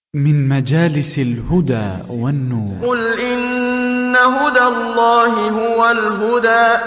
من مجالس الهدى والنور. قل إن هدى الله هو الهدى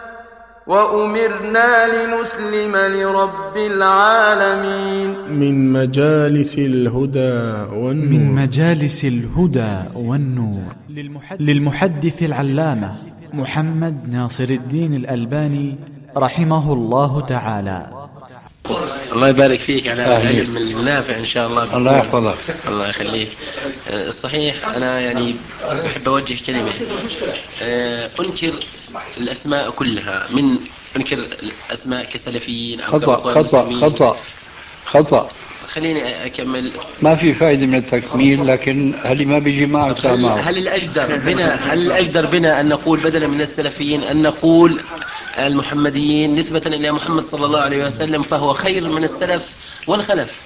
وأمرنا لنسلم لرب العالمين. من مجالس الهدى والنور. من مجالس الهدى والنور للمحدث العلامة محمد ناصر الدين الألباني رحمه الله تعالى. الله يبارك فيك على العلم النافع إن شاء الله. الله يحفظك. الله يخليك. الصحيح أنا يعني بحب أوجه كلمة. أنكر الأسماء كلها، من أنكر الأسماء كسلفيين أو خطأ. خليني أكمل. ما في فائدة من التكميل، لكن هل ما بيجي معه معه. هل الأجدر بنا أن نقول بدلا من السلفيين أن نقول المحمديين نسبة إلى محمد صلى الله عليه وسلم، فهو خير من السلف والخلف.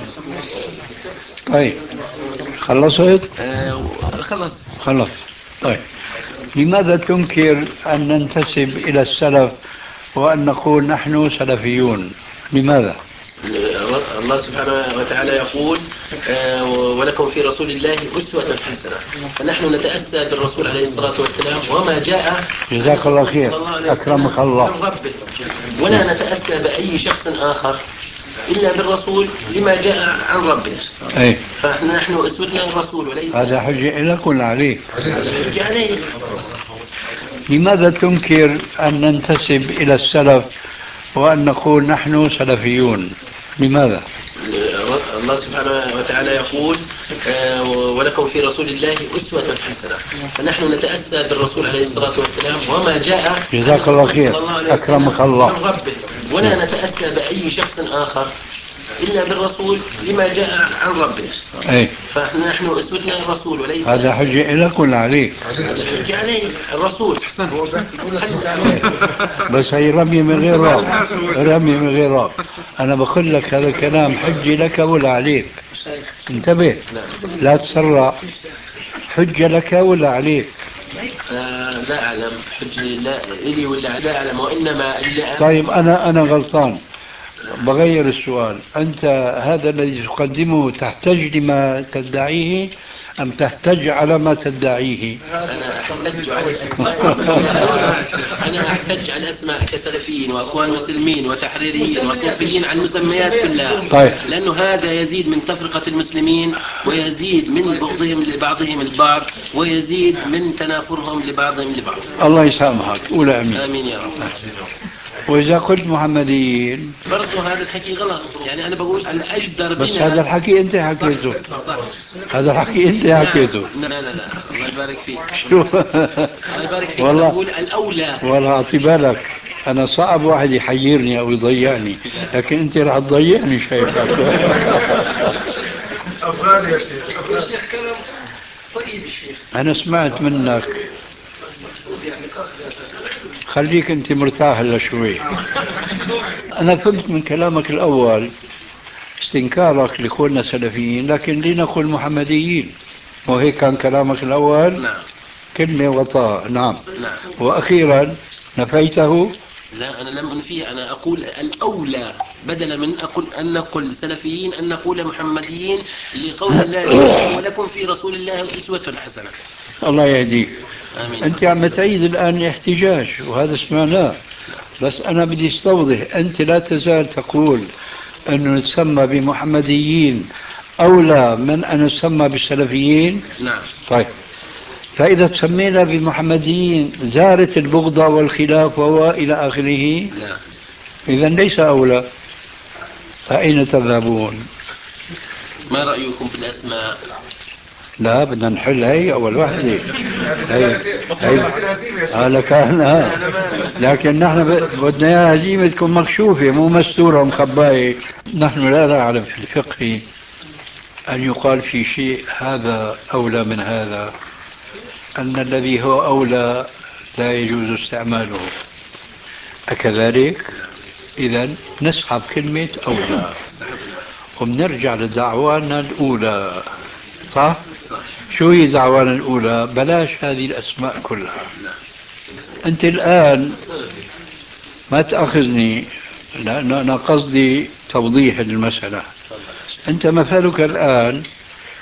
طيب خلصت؟ خلص. طيب لماذا تنكر أن ننتسب إلى السلف وأن نقول نحن سلفيون؟ لماذا؟ الله سبحانه وتعالى يقول ولكم في رسول الله أسوة حسنة، فنحن نتأسى بالرسول عليه الصلاة والسلام وما جاء. جزاك الله خير، أكرمك الله. ولا نتأسى بأي شخص آخر إلا بالرسول لما جاء عن ربنا. فنحن أسوتنا الرسول وليس. هذا حجة لك ولا عليك؟ حجة عليك. لماذا تنكر أن ننتسب إلى السلف وأن نقول نحن سلفيون؟ لماذا؟ الله سبحانه وتعالى يقول ولكم في رسول الله أسوة حسنة، فنحن نتأسى بالرسول عليه الصلاة والسلام وما جاء. جزاك الله خير، أكرمك الله. ولا نتأسى بأي شخص آخر إلا بالرسول لما جاء عن ربنا. فنحن أسوتنا الرسول وليس. هذا حجة لك ولا عليك؟ حجة عليه الرسول. بس هي رمي من غير راب. أنا بقول لك هذا الكلام حجة لك ولا عليك؟ انتبه لا تسرع. حجة لك ولا عليك؟ لا أعلم حجة لا إلي ولا لا أعلم، وإنما طيب أنا غلطان، بغير السؤال. أنت هذا الذي تقدمه تحتج لما تدعيه أم تحتج على ما تدعيه؟ أنا أحتج على الأسماء. أنا أحتج على الأسماء كسلفيين وأخوان مسلمين وتحريريين وصوفيين على المسميات كلها. طيب. لأنه هذا يزيد من تفرقة المسلمين، ويزيد من بغضهم لبعضهم البعض، ويزيد من تنافرهم لبعضهم لبعض. الله يسامحك، قول آمين. آمين يا رب. وإذا قلت محمديين برضو هذا الحكي غلط. يعني أنا بقول الأجدر بنا. بس هذا الحكي أنت حكيته. صح. هذا الحكي أنت حكيته. لا الله يبارك فيك. شو؟ الله يبارك فيك. والله بقول الأولى. والله أعطي بالك، أنا صعب واحد يحيرني أو يضيعني، لكن أنت راح تضيعني شايفك. أفغاني يا شيخ كلام طيب يا شيخ. أنا سمعت منك، خليك أنت مرتاح هلا شوي. أنا فهمت من كلامك الأول استنكارك لكوننا سلفيين، لكن لنقول محمديين، وهيك كان كلامك الأول. نعم. كلمة وطاء. نعم. نعم. وأخيرا نفيته. لا أنا لم أنفيه، أنا أقول الأولى بدلا من أن نقول سلفيين أن نقول محمديين، لقول الله ولكم في رسول الله أسوة حسنة. الله يهديك. آمين. أنت عم تعيد الآن الاحتجاج وهذا سمعناه، بس أنا بدي استوضح. أنت لا تزال تقول أنه نتسمى بمحمديين أولى من أن نسمى بالسلفيين. نعم. طيب، فإذا تسمينا بالمحمديين زارت البغضة والخلاف وإلى آخره. نعم. إذن ليس أولى، فأين تذهبون؟ ما رأيكم بالأسماء؟ لا بدنا نحل هي أول واحدة. هي هذا كان لكن نحن بدنا إياها هزيمة تكون مكشوفة مو مستورة ومخباية. نحن لا نعلم في الفقه أن يقال في شيء هذا أولى من هذا، أن الذي هو أولى لا يجوز استعماله. أكذلك؟ إذن نسحب كلمة أولى وبنرجع لدعوانا الأولى. صح؟ شو هي دعوانا الأولى؟ بلاش هذه الأسماء كلها. أنت الآن ما تأخذني، أنا قصدي توضيح المسألة. أنت مثلك الآن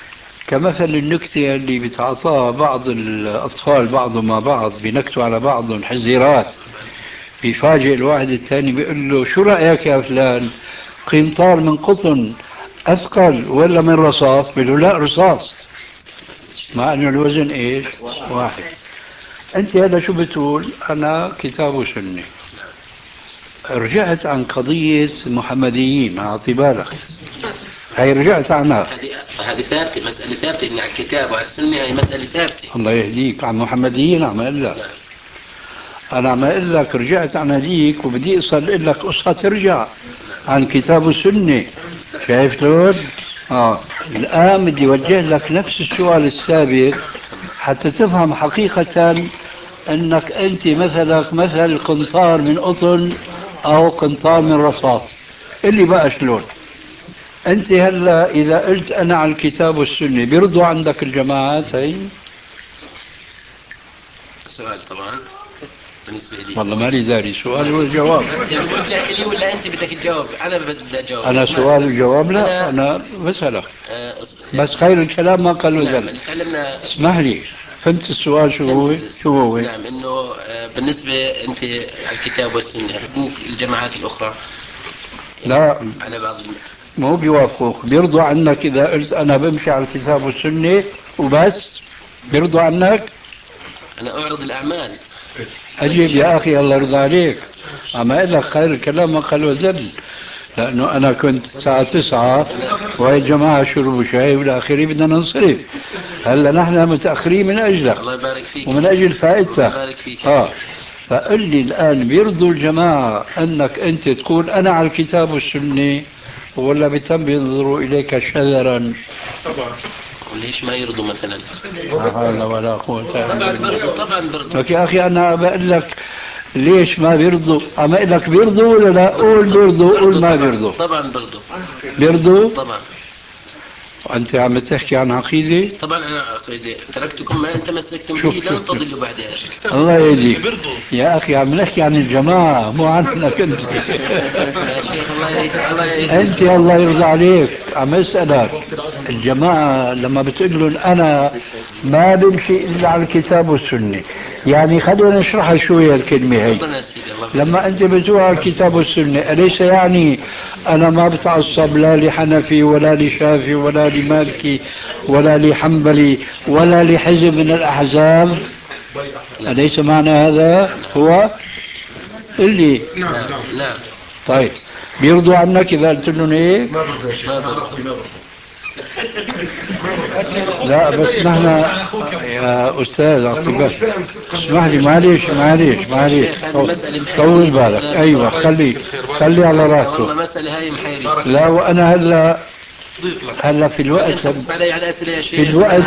كمثل النكتة اللي بتعطاها بعض الأطفال بعضهم مع بعض، بينكتوا على بعضهم حزيرات، بيفاجئ الواحد الثاني بيقول له شو رأيك يا فلان، قنطار من قطن أثقل ولا من رصاص؟ بيقول له لا رصاص، مع أنه الوزن إيش؟ واحد. أنت هذا شو بتقول؟ أنا كتاب وسنة. رجعت عن قضية المحمديين، أعطي بالك، هي رجعت عنها. هذه ثابتة، مسألة ثابتة، إن على الكتاب وعلى السنة هي مسألة ثابتة. الله يهديك. عن محمديين عم أقول لك، أنا عم أقول لك رجعت عن هذيك وبدي أصل لك قصة ترجع عن كتاب السنة. شايف شلون؟ الآن بدي أوجه لك نفس السؤال السابق حتى تفهم حقيقة أنك أنت مثلك مثل قنطار من قطن أو قنطار من رصاص. اللي بقى شلون؟ أنت هلا إذا قلت أنا على الكتاب والسنة بيرضوا عندك الجماعات هي؟ سؤال طبعا بالنسبة لي والله مالي داري، سؤال ولا جواب؟ يعني بوجه لي ولا أنت بدك تجاوب؟ أنا بدي أجاوب. أنا سؤال وجواب؟ لا أنا بسألك. بس خير الكلام ما قالوا ذلك. اسمح لي، فهمت السؤال شو هو؟ نعم، إنه بالنسبة أنت على الكتاب والسنة الجماعات الأخرى لا على بعض مو بيوافقوك، بيرضوا عنك إذا قلت أنا بمشي على الكتاب والسنة وبس؟ بيرضوا عنك؟ أنا أعرض الأعمال. أجيب يا أخي الله يرضى عليك، عم أقول لك خير الكلام ما قالوا ذل، لأنه أنا كنت الساعة 9 وهي الجماعة شربوا شاي والى آخره بدنا ننصرف. هلا نحن متأخرين من أجلك، الله يبارك فيك، ومن أجل فائدتك. الله يبارك فيك. فقل لي الآن بيرضوا الجماعة أنك أنت تقول أنا على الكتاب والسنة ولا بيتم ينظروا إليك شذرا؟ طبعا. وليش ما يرضوا مثلا؟ لا حول ولا قوة إلا بالله. طبعا بيرضوا. لك يا أخي أنا بقول لك ليش ما بيرضوا؟ أما أقول لك بيرضوا ولا لا؟ قول بيرضوا، قول ما بيرضوا. طبعا بيرضوا. بيرضوا؟ طبعا. وأنت عم تحكي عن عقيدة؟ طبعا أنا عقيدة، تركتكم ما أنت مسكتم به لن تضلوا بعدها. الله يهديك يا أخي، عم نحكي عن الجماعة مو عنك أنت. يا شيخ الله يهديك. أنت الله يرضى عليك عم أسألك، الجماعة لما بتقول لهم أنا ما بمشي إلا على الكتاب والسنة، يعني خلينا نشرحها شوية الكلمة هي. لما أنت بتقول على الكتاب والسنة أليس يعني أنا ما بتعصب لا لحنفي ولا لشافي ولا لمالكي ولا لحنبلي ولا لحزب من الأحزاب؟ أليس معنى هذا هو؟ اللي نعم. طيب بيرضوا عنك إذا قلت لهم هيك؟ ما برضى يا شيخ. لا بس نحن يا أستاذ عطيبك اسمح لي، معليش طول بالك. أيوة خلي على راسه. والله مسألة هاي محيرة. لا وأنا هلا في الوقت في الوقت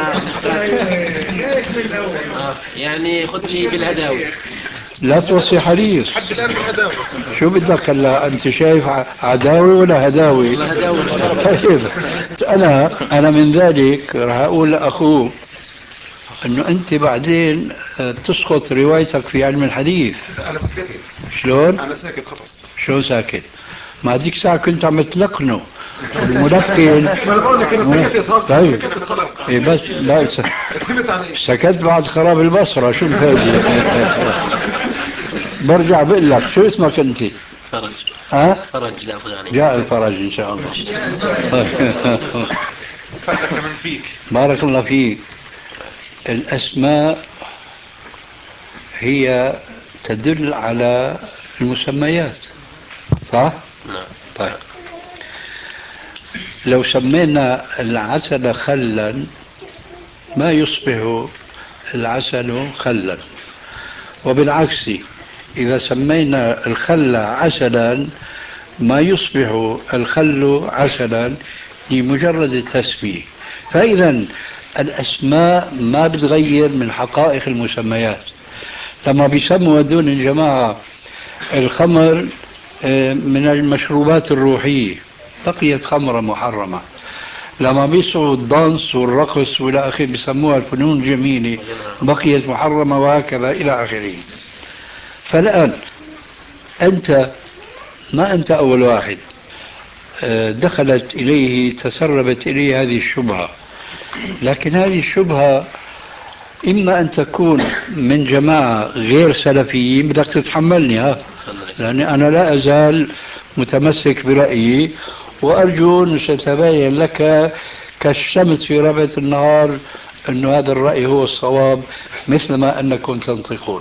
يعني خذني بالهداوي. لا توصي حريص. شو بدك هلا؟ انت شايف عداوي ولا هداوي؟ طيب انا من ذلك راح اقول لاخوه انه انت بعدين تسقط روايتك في علم الحديث. انا سكت. شلون؟ انا ساكت خلص. شو ساكت؟ ما هذيك ساعة كنت عم تلقنه الملقن. ما انا بقول لك انا سكت. طيب سكت خلص. إيه بس لا سكت بعد خراب البصرة. شو الفائدة؟ برجع بقول لك شو اسمك انت؟ فرج. فرج الافغاني. جاء الفرج ان شاء الله. فتك من فيك. بارك الله فيك. الاسماء هي تدل على المسميات، صح؟ نعم. طيب لو سمينا العسل خلا ما يصبح العسل خلا، وبالعكس إذا سمينا الخل عسلا ما يصبح الخل عسلا لمجرد التسمية. فإذا الأسماء ما بتغير من حقائق المسميات. لما بيسموا هذول الجماعة الخمر من المشروبات الروحية بقيت خمرة محرمة، لما بيسعوا الدانس والرقص والى اخره بيسموها الفنون الجميلة بقيت محرمة، وهكذا الى اخره. فالآن أنت ما أنت أول واحد دخلت إليه تسربت إليه هذه الشبهة، لكن هذه الشبهة إما أن تكون من جماعة غير سلفيين، بدك تتحملني ها، لأني أنا لا أزال متمسك برأيي، وأرجو أن ستبين لك كالشمس في ربعة النهار أن هذا الرأي هو الصواب مثلما أنكم تنطقون.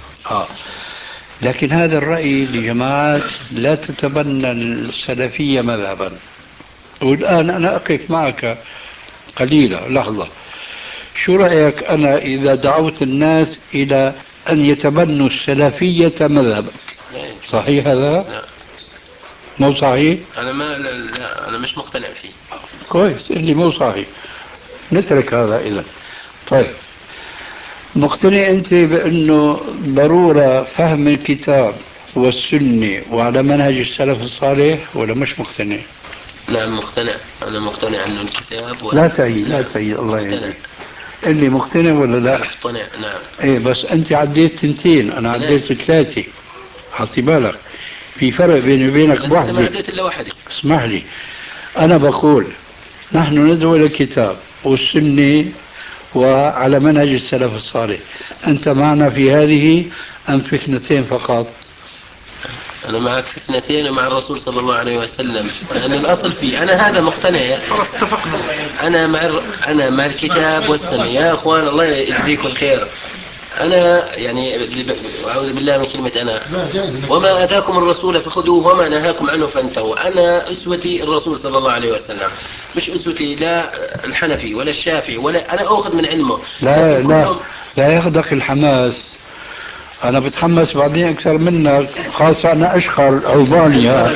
لكن هذا الرأي لجماعات لا تتبنى السلفية مذهبا. والآن أنا أقف معك قليلا لحظة، شو رأيك أنا إذا دعوت الناس إلى أن يتبنوا السلفية مذهبا؟ صحيح هذا؟ لا. مو صحيح؟ أنا لا أنا مش مقتنع فيه. كويس، اللي مو صحيح نترك هذا. إذا طيب، مقتنع أنت بأنه ضرورة فهم الكتاب والسنة وعلى منهج السلف الصالح ولا مش مقتنع؟ نعم مقتنع، أنا مقتنع أنه الكتاب لا تعيد الله يهديك. اللي مقتنع ولا لا؟ مقتنع نعم. إيه بس أنت عديت تنتين، أنا عديت ثلاثة. حطي بالك في فرق بيني وبينك بواحدة. أنا ما عديت إلا واحدة. اسمح لي، أنا بقول نحن ندعو إلى الكتاب والسنة وعلى منهج السلف الصالح. أنت معنا في هذه أم في اثنتين فقط؟ أنا معك في اثنتين ومع الرسول صلى الله عليه وسلم، لأن الأصل فيه أنا هذا مقتنع. اتفقنا. أنا مع الكتاب والسنة يا أخوان، الله يجزيكم خير. أنا يعني أعوذ بالله من كلمة أنا، وما أتاكم الرسول فخذوه وما نهاكم عنه فانتهوا. أنا أسوتي الرسول صلى الله عليه وسلم، مش أسوتي لا الحنفي ولا الشافعي، ولا أنا أخذ من علمه. لا ياخذك الحماس. أنا بتحمس بعدين أكثر منك، خاصة أنا أشخر ألبانيا.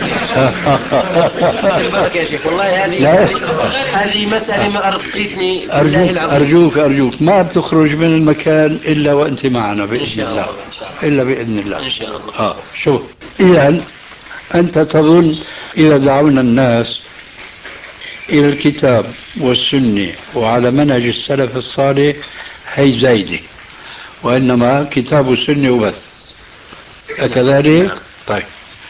البركة يا شيخ، والله هذه مسألة ما أرقيتني. أرجوك ما بتخرج من المكان إلا وأنت معنا بإذن الله. إلا بإذن الله إن شاء الله. شوف، إذن أنت تظن إذا دعونا الناس إلى الكتاب والسنة وعلى منهج السلف الصالح هي زايدة، وإنما كتاب والسنة وبس، أكذلك؟ طيب،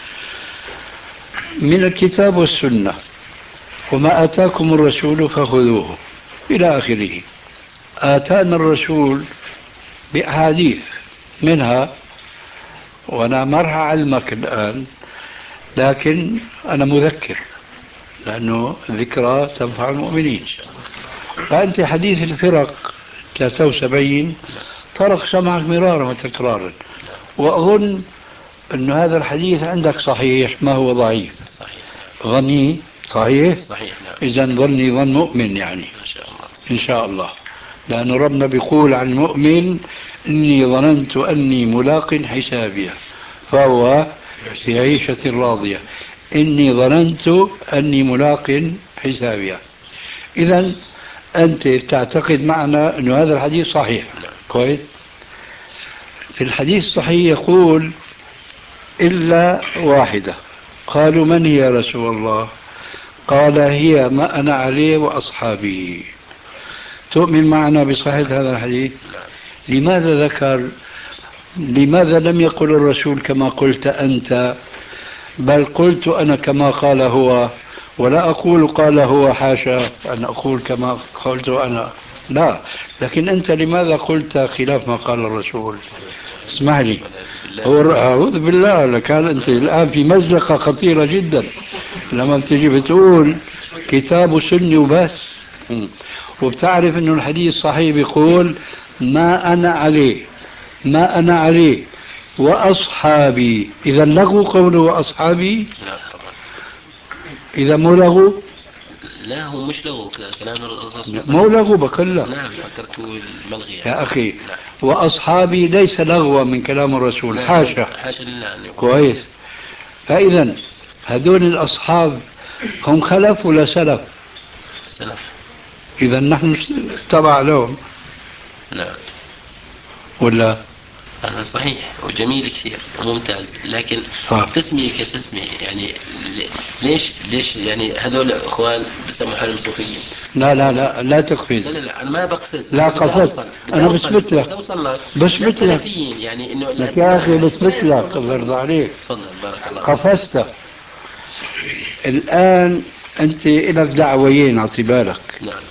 من الكتاب والسنة وما آتاكم الرسول فخذوه إلى آخره. آتانا الرسول بأحاديث منها، وأنا مرها علمك الآن، لكن أنا مذكر لأنه ذكرى تنفع المؤمنين. فأنت حديث الفرق 73 طرق سمعك مرارا وتكرارا، وأظن أن هذا الحديث عندك صحيح، ما هو ضعيف. صحيح. ظني صحيح؟ صحيح نعم. إذا ظني ظن مؤمن يعني إن شاء الله، لأن ربنا بيقول عن المؤمن إني ظننت أني ملاق حسابيا فهو في عيشة راضية. إني ظننت أني ملاق حسابيا. إذا أنت تعتقد معنا أن هذا الحديث صحيح. كويس. في الحديث الصحيح يقول إلا واحدة. قالوا من هي يا رسول الله؟ قال هي ما أنا عليه وأصحابي. تؤمن معنا بصحة هذا الحديث؟ لماذا لم يقل الرسول كما قلت أنت، بل قلت أنا كما قال هو، ولا أقول قال هو، حاشا أن أقول كما قلت أنا، لا. لكن أنت لماذا قلت خلاف ما قال الرسول؟ اسمح لي، أعوذ بالله لك، أنت الآن في مزقة خطيرة جدا لما بتجي بتقول كتاب سني وبس، وبتعرف أنه الحديث صحيح بيقول ما أنا عليه وأصحابي. إذا لغوا قوله وأصحابي؟ لا طبعا. إذا مو لغوا؟ لا هو مش لغوا كلام الرسول. مو لغوا بقول. نعم فكرته الملغي يا أخي. نعم. وأصحابي ليس لغوا من كلام الرسول. نعم. حاشا لله. كويس. فإذا هذول الأصحاب هم خلف ولا سلف؟ سلف. إذا نحن تبع لهم. نعم. ولا؟ هذا صحيح وجميل كثير وممتاز، لكن تسمية كتسمية يعني ليش يعني هذول اخوان بسموا حالهم صوفيين؟ لا تقفز. لا انا ما بقفز. لا قفزت. انا بثبت لك. بثبت لك يعني انه لك يا اخي، بثبت لك برضى عليك. تفضل بارك الله. قفزت. الان انت لك دعويين، اعطي بالك. نعم.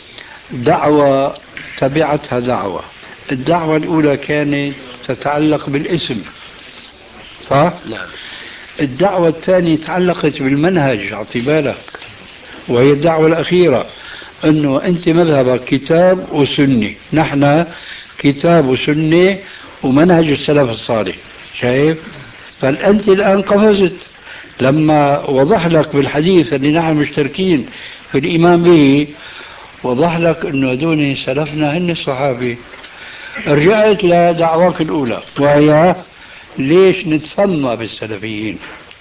دعوة تبعتها دعوة. الدعوة الأولى كانت تتعلق بالاسم، صح؟ نعم. الدعوة الثانية تعلقت بالمنهج، أعطي بالك، وهي الدعوة الأخيرة أنه أنت مذهبك كتاب وسنة، نحن كتاب وسنة ومنهج السلف الصالح، شايف؟ فأنت الآن قفزت لما وضح لك بالحديث اللي نحن مشتركين في الإيمان به، وضح لك أنه هذول سلفنا هن الصحابة. رجعت لدعواك الأولى وهي ليش نتسمى بالسلفيين.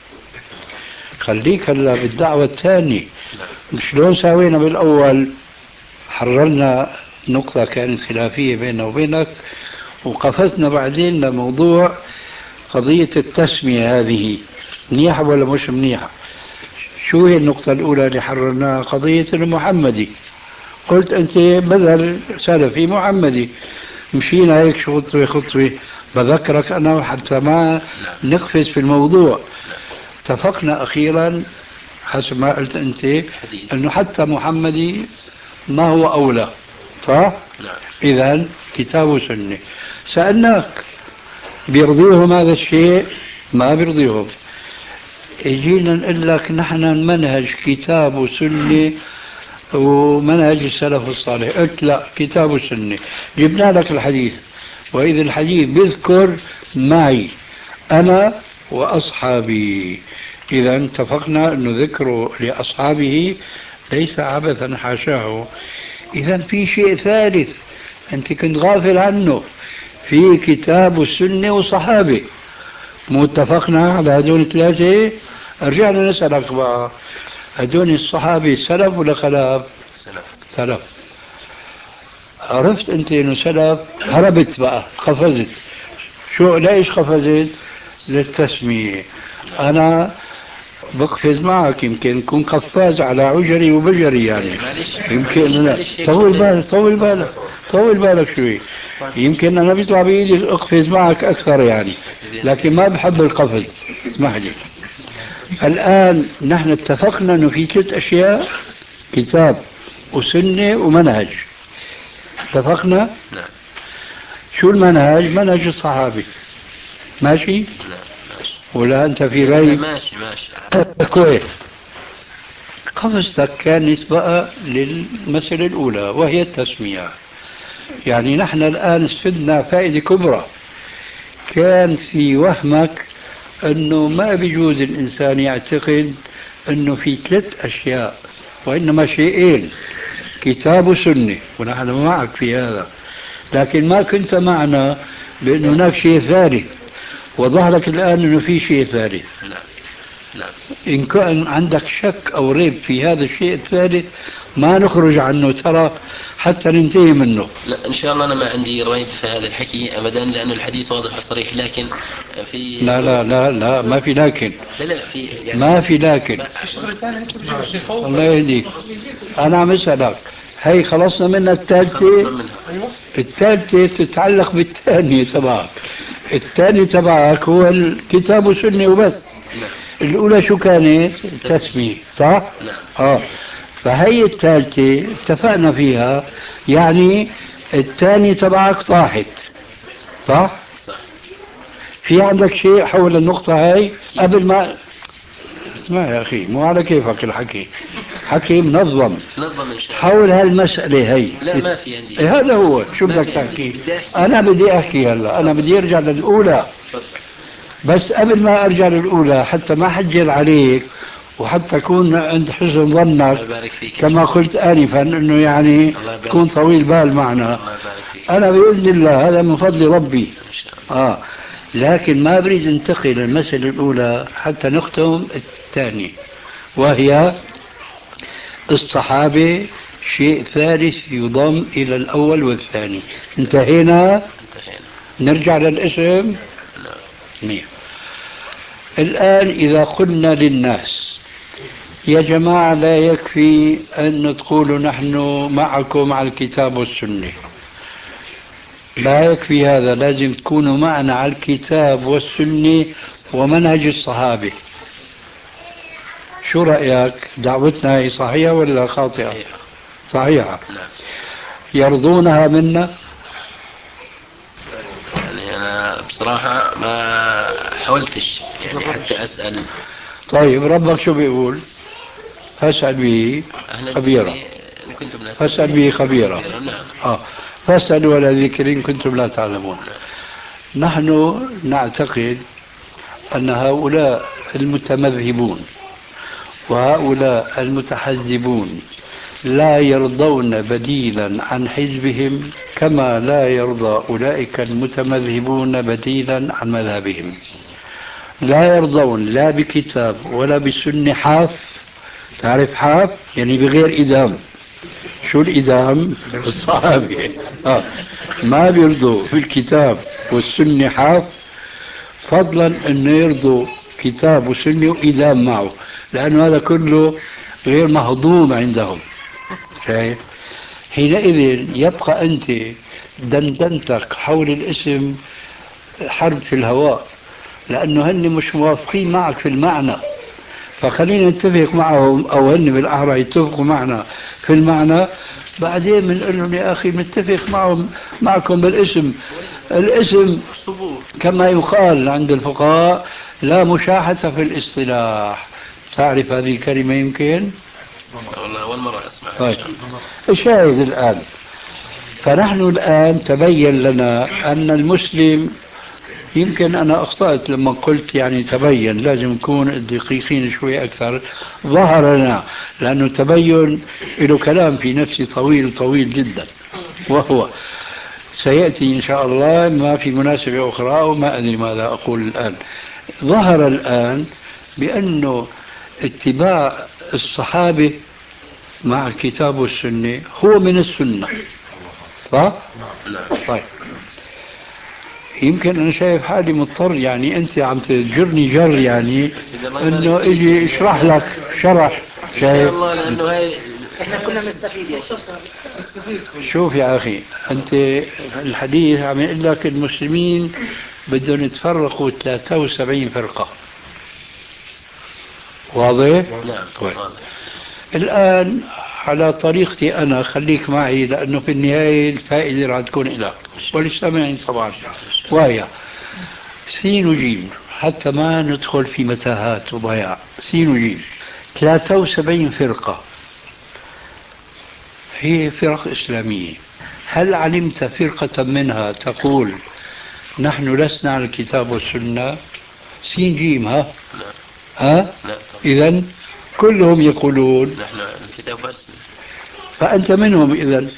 خليك هلا بالدعوة الثانية. شلون سوينا بالأول؟ حررنا نقطة كانت خلافية بيننا وبينك، وقفزنا بعدين لموضوع قضية التسمية. هذه منيحة ولا مش منيحة؟ شو هي النقطة الأولى اللي حررناها؟ قضية المحمدي. قلت أنت مذهب سلفي محمدي، مشينا هيك خطوة خطوة، بذكرك أنا حتى ما نقفز في الموضوع. اتفقنا أخيرا حسب ما قلت أنت أنه حتى محمدي ما هو أولى، صح؟ إذن كتاب وسنة. سألناك بيرضيهم هذا الشيء؟ ما بيرضيهم. يجينا نقول لك نحن المنهج كتاب وسنة ومنهج السلف الصالح. قلت لا، كتاب وسنة. جبنا لك الحديث، وإذا الحديث بيذكر معي أنا وأصحابي. إذا اتفقنا أنه ذكره لأصحابه ليس عبثا، حاشاه. إذا في شيء ثالث أنت كنت غافل عنه، في كتاب والسنة وصحابة. مو اتفقنا على هدول الثلاثة؟ رجعنا نسألك بقى، هدول الصحابة سلف ولا خلف؟ سلف. عرفت أنت أنه سلف، هربت بقى، قفزت. شو ليش قفزت؟ للتسمية. أنا بقفز معك، يمكن نكون قفاز على عجري وبجري يعني. يمكن لا. طول بالك شوي. يمكن أنا بيطلع بإيدي أقفز معك أكثر يعني، لكن ما بحب القفز، اسمح لي. الآن نحن اتفقنا أنه في 3 أشياء: كتاب وسنة ومنهج. اتفقنا؟ نعم. شو المنهج؟ منهج الصحابي. ماشي؟ نعم ماشي. ولا أنت في رأي؟ ماشي. كويس. قفزتك كانت بقى للمسألة الأولى وهي التسمية. يعني نحن الآن استفدنا فائدة كبرى. كان في وهمك أنه ما بيجوز الإنسان يعتقد أنه في 3 أشياء، وإنما شيئين: كتاب وسنة، ونحن معك في هذا. لكن ما كنت معنا بأنه هناك شيء ثالث، وظهرك الآن أنه في شيء ثالث. نعم. إن كان عندك شك أو ريب في هذا الشيء الثالث ما نخرج عنه ترى حتى ننتهي منه. لا إن شاء الله أنا ما عندي ريب في هذا الحكي أبدا، لأنه الحديث واضح وصريح. لكن في لا ما في لكن. لا في يعني ما في لكن. الله يهديك. أنا عم أسألك، هي خلصنا منها الثالثة. الثالثة تتعلق بالثانية تبعك. الثاني تبعك هو الكتاب والسنة وبس. الأولى شو كانت؟ التسمية، صح؟ نعم. فهي الثالثة اتفقنا فيها، يعني الثاني تبعك طاحت، صح؟ في عندك شيء حول النقطة هاي قبل ما اسمع يا أخي، مو على كيفك الحكي، حكي منظم إن شاء الله حول هالمسألة هي. لا ما في عندي. هذا هو. شو بدك تحكي؟ أنا بدي أحكي هلا، أنا بدي أرجع للأولى. بس قبل ما أرجع للأولى حتى ما حجر عليك وحتى أكون عند حسن ظنك كما قلت آنفا أنه يعني تكون طويل بال معنا. أنا بإذن الله هذا من فضل ربي. لكن ما بريد انتقل للمسألة الأولى حتى نختم الثاني، وهي الصحابة شيء ثالث يضم إلى الأول والثاني. انتهينا. نرجع للاسم. مية. الآن إذا قلنا للناس يا جماعة لا يكفي أن تقولوا نحن معكم على الكتاب والسنة، لا يكفي هذا، لازم تكونوا معنا على الكتاب والسنة ومنهج الصحابة. شو رأيك؟ دعوتنا هي صحيحة ولا خاطئة؟ صحيحة. يرضونها منا؟ يعني أنا بصراحة ما حاولتش يعني حتى أسأل. طيب ربك شو بيقول؟ فاسأل به خبيرا. فاسأل به خبيرا. نعم. فاسألوا ولا ذكر إن كنتم لا تعلمون. نحن نعتقد أن هؤلاء المتمذهبون وهؤلاء المتحزبون لا يرضون بديلا عن حزبهم كما لا يرضى أولئك المتمذهبون بديلا عن مذهبهم. لا يرضون لا بكتاب ولا بسنة حاف. تعرف حاف يعني بغير إدام. شو الإدام؟ الصحابي. ما بيرضوا في الكتاب والسنة حاف، فضلا أنه يرضوا كتاب وسنة وإدام معه، لأنه هذا كله غير مهضوم عندهم. شايف؟ حينئذ يبقى أنت دندنتك حول الاسم حرب في الهواء، لأنه هن مش موافقين معك في المعنى. فخلينا نتفق معهم، أو هن بالأحرى يتفقوا معنا في المعنى، بعدين بنقول لهم يا أخي نتفق معكم بالاسم. الاسم كما يقال عند الفقهاء لا مشاحة في الاصطلاح. تعرف هذه الكلمة يمكن؟ والله أول مرة أسمعها. طيب. الشاهد الآن، فنحن الآن تبين لنا أن المسلم، يمكن أنا أخطأت لما قلت يعني تبين، لازم نكون دقيقين شوي أكثر. ظهر لنا، لأنه تبين له كلام في نفسي طويل جدا، وهو سيأتي إن شاء الله ما في مناسبة أخرى، وما أدري ماذا أقول الآن. ظهر الآن بأنه اتباع الصحابة مع الكتاب والسنة هو من السنة، صح؟ طيب، يمكن أنا شايف حالي مضطر، يعني أنت عم تجرني جر، يعني إنه إجي اشرح لك شرح. شايف؟ الله، لأنه هاي احنا كنا نستفيد يا شيخ. شوف يا أخي، أنت الحديث عم يقول لك المسلمين بدهم يتفرقوا 73 فرقة. واضح؟ نعم. طيب. الآن على طريقتي أنا، خليك معي، لأنه في النهاية الفائدة راح تكون لك وللسامعين طبعا. وهي سين وجيم، حتى ما ندخل في متاهات وضياع. سين وجيم 73 فرقة هي فرق إسلامية. هل علمت فرقة منها تقول نحن لسنا على الكتاب والسنة؟ سين جيم. ها؟ إذن كلهم يقولون نحن الكتاب والسنة. فأنت منهم إذن.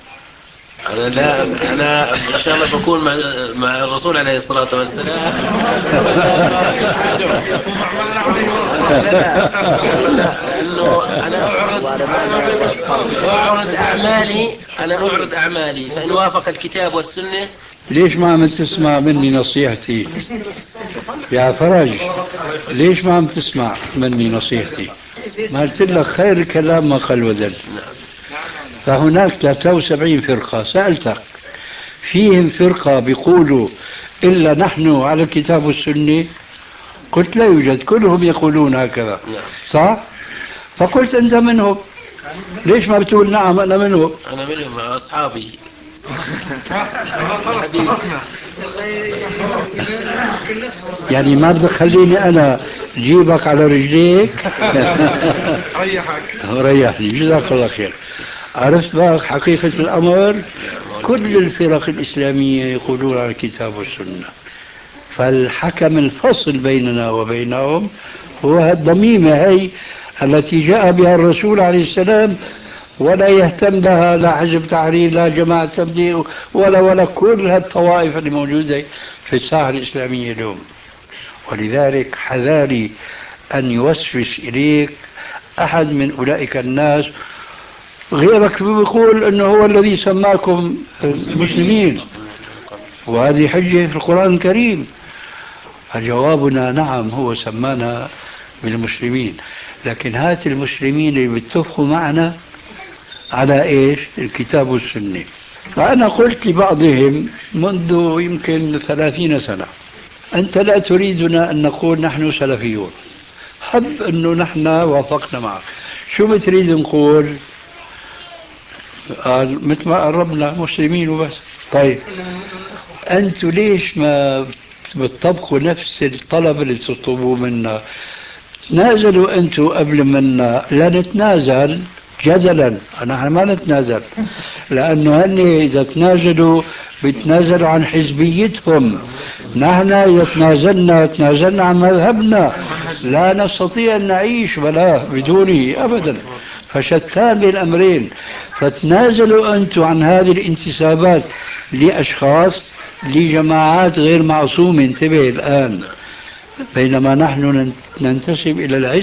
أنا إن شاء الله بكون مع الرسول عليه الصلاة والسلام. لأنه أنا أعرض أعمالي، فإن وافق الكتاب والسنة. ليش ما عم تسمع مني نصيحتي يا فرج؟ ليش ما عم تسمع مني نصيحتي؟ ما قلت لك خير الكلام ما قل ودل. فهناك 73 فرقة. سألتك فيهم فرقة بيقولوا إلا نحن على الكتاب والسنة؟ قلت لا يوجد، كلهم يقولون هكذا، صح؟ فقلت أنت منهم. ليش ما بتقول نعم أنا منهم؟ أنا منهم أصحابي. يعني ما بدك خليني أنا جيبك على رجليك؟ ريحني، جزاك الله خير. عرفت بقى حقيقة الأمر؟ كل الفرق الإسلامية يقولون على الكتاب والسنة. فالحكم الفصل بيننا وبينهم هو الضميمة هي التي جاء بها الرسول عليه السلام، ولا يهتم لها لا حزب تحرير لا جماعة تبليغ ولا كل هالطوائف اللي موجودة في الساحة الإسلامية اليوم. ولذلك حذاري أن يوسوس إليك أحد من أولئك الناس. غيرك بيقول أنه هو الذي سماكم مسلمين، وهذه حجة في القرآن الكريم. جوابنا نعم، هو سمانا بالمسلمين، لكن هات المسلمين اللي بيتفقوا معنا على إيش؟ الكتاب والسنة. فأنا قلت لبعضهم منذ يمكن 30 سنة أنت لا تريدنا أن نقول نحن سلفيون، حب أنه نحن وافقنا معك، شو بتريد نقول؟ قال مثل ما قربنا مسلمين وبس. طيب أنتوا ليش ما بتطبقوا نفس الطلب اللي تطلبوه منا؟ تنازلوا أنتوا قبل منا، لا نتنازل جدلا، نحن ما نتنازل، لأنه هن إذا تنازلوا بيتنازلوا عن حزبيتهم. نحن إذا تنازلنا عن مذهبنا، لا نستطيع أن نعيش ولا بدونه أبدا، فشتان الأمرين. فتنازلوا أنتم عن هذه الانتسابات لأشخاص لجماعات غير معصومة، انتبه الآن، بينما نحن ننتسب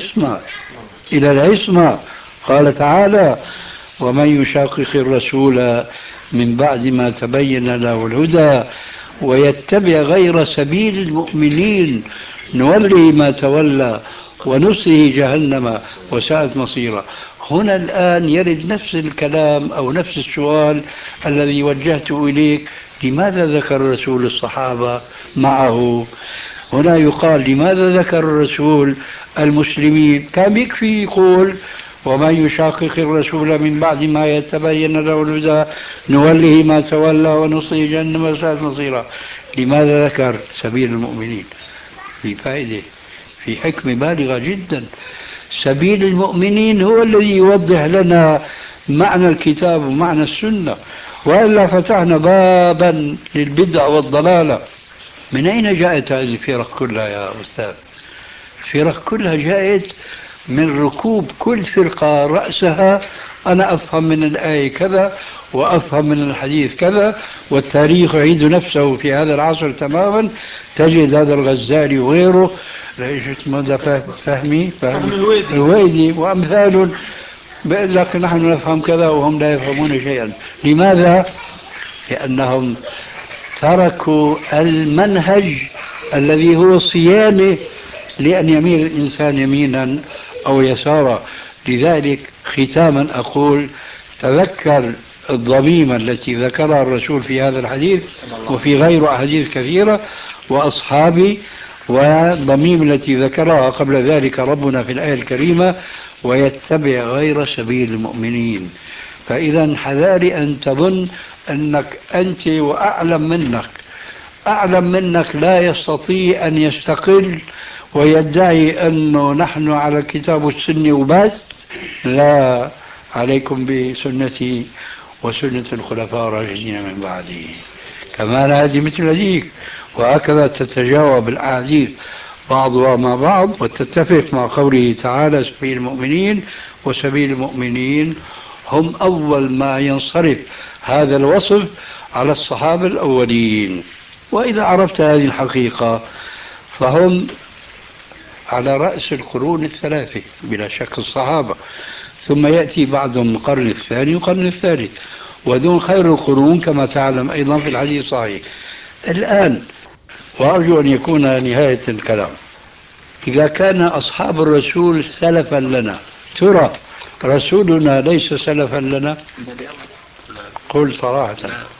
إلى العصمة. قال تعالى: ومن يشاقق الرسول من بعد ما تبين له الهدى ويتبع غير سبيل المؤمنين نوله ما تولى ونصله جهنم وساءت مصيرا. هنا الآن يرد نفس الكلام أو نفس السؤال الذي وجهته إليك: لماذا ذكر الرسول الصحابة معه؟ هنا يقال: لماذا ذكر الرسول المسلمين؟ كان يكفي يقول: ومن يشاقق الرسول من بعد ما يتبين له الهدى نوله ما تولى ونصله جهنم وساءت مصيرا. لماذا ذكر سبيل المؤمنين؟ في فائدة، في حكمة بالغة جدا. سبيل المؤمنين هو الذي يوضح لنا معنى الكتاب ومعنى السنة، وإلا فتحنا بابا للبدع والضلالة. من أين جاءت هذه الفرق كلها يا أستاذ؟ الفرق كلها جاءت من ركوب كل فرقة رأسها أنا أفهم من الآية كذا وأفهم من الحديث كذا، والتاريخ يعيد نفسه في هذا العصر تماما. تجد هذا الغزالي وغيره، ماذا فهمي الويدي وأمثال بيقول لك نحن نفهم كذا وهم لا يفهمون شيئا. لماذا؟ لأنهم تركوا المنهج الذي هو صيانة لأن يميل الإنسان يمينا أو يسارا. لذلك ختاما أقول: تذكر الضميمة التي ذكرها الرسول في هذا الحديث وفي غير أحاديث كثيرة وأصحابي، والضميمة التي ذكرها قبل ذلك ربنا في الآية الكريمة: ويتبع غير سبيل المؤمنين. فإذا حذاري أن تظن أنك أنت وأعلم منك لا يستطيع أن يستقل ويدعي أنه نحن على الكتاب والسنة وبس. لا، عليكم بسنتي وسنة الخلفاء الراشدين من بعدي، كمان هذه مثل هذيك، وهكذا تتجاوب الأحاديث بعضها مع بعض وتتفق مع قوله تعالى: سبيل المؤمنين. وسبيل المؤمنين هم أول ما ينصرف هذا الوصف على الصحابة الأولين. وإذا عرفت هذه الحقيقة فهم على رأس القرون الثلاثة بلا شك الصحابة، ثم يأتي بعدهم القرن الثاني والقرن الثالث، ودون خير القرون كما تعلم أيضا في الحديث الصحيح. الآن وأرجو أن يكون نهاية الكلام: إذا كان أصحاب الرسول سلفا لنا، ترى رسولنا ليس سلفا لنا؟ قل صراحة.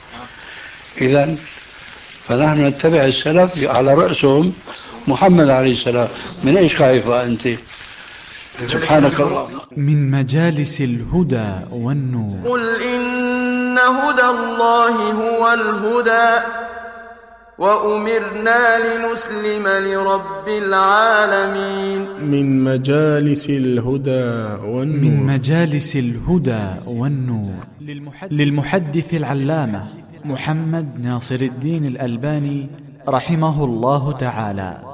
إذن فنحن نتبع السلف على رأسهم محمد عليه السلام. من إيش خايفة أنت؟ سبحانك الله. من مجالس الهدى والنور: قل إن هدى الله هو الهدى وأمرنا لنسلم لرب العالمين. من مجالس الهدى والنور. من مجالس الهدى والنور للمحدث العلامة محمد ناصر الدين الألباني رحمه الله تعالى.